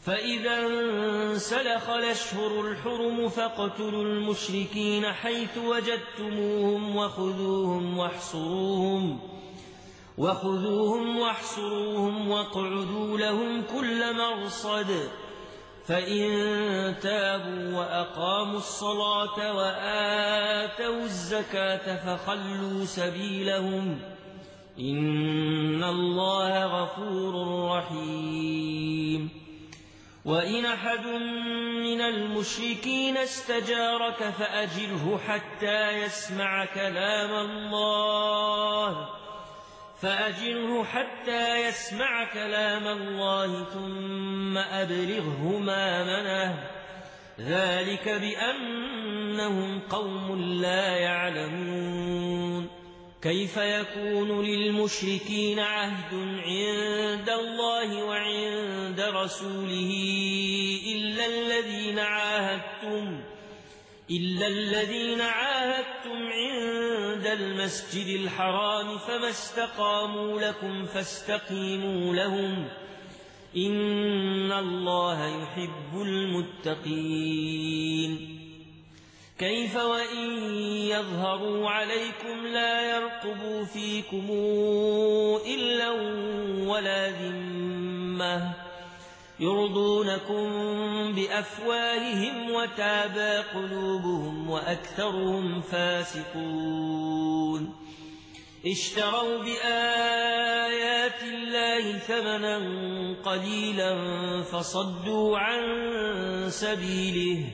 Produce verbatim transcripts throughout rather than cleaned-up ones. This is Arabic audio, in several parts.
فإذا انسلخ الأشهر الحرم فاقتلوا المشركين حيث وجدتموهم وخذوهم واحصروهم وخذوهم واحصروهم واقعدوا لهم كل مرصد فإن تابوا وأقاموا الصلاة وآتوا الزكاة فخلوا سبيلهم إن الله غفور رحيم. وإن أحد من المشركين استجارك فأجره حتى يسمع كلام الله فأجره حتى يسمع كلام الله ثم أبلغه مأمنه ذلك بأنهم قوم لا يعلمون. كيف يكون للمشركين عهد عند الله وعند رسوله إلا الذين عاهدتم إلا الذين عاهدتم عند المسجد الحرام فما استقاموا لكم فاستقيموا لهم إن الله يحب المتقين. كيف وإن يظهروا عليكم لا يرقبوا فيكم إلا ولا ذمة يرضونكم بأفواههم وتابى قلوبهم وأكثرهم فاسقون. اشتروا بآيات الله ثمنا قليلا فصدوا عن سبيله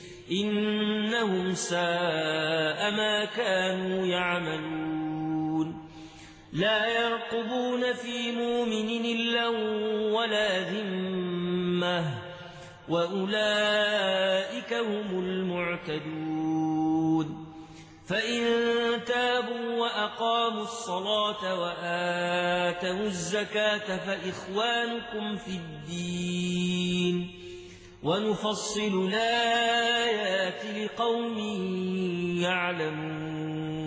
إنهم ساء ما كانوا يعملون. لا يرقبون في مؤمن إلا ولا ذمة وأولئك هم المعتدون. فإن تابوا وأقاموا الصلاة وآتوا الزكاة فإخوانكم في الدين ونفصل الآيات لقوم يعلمون.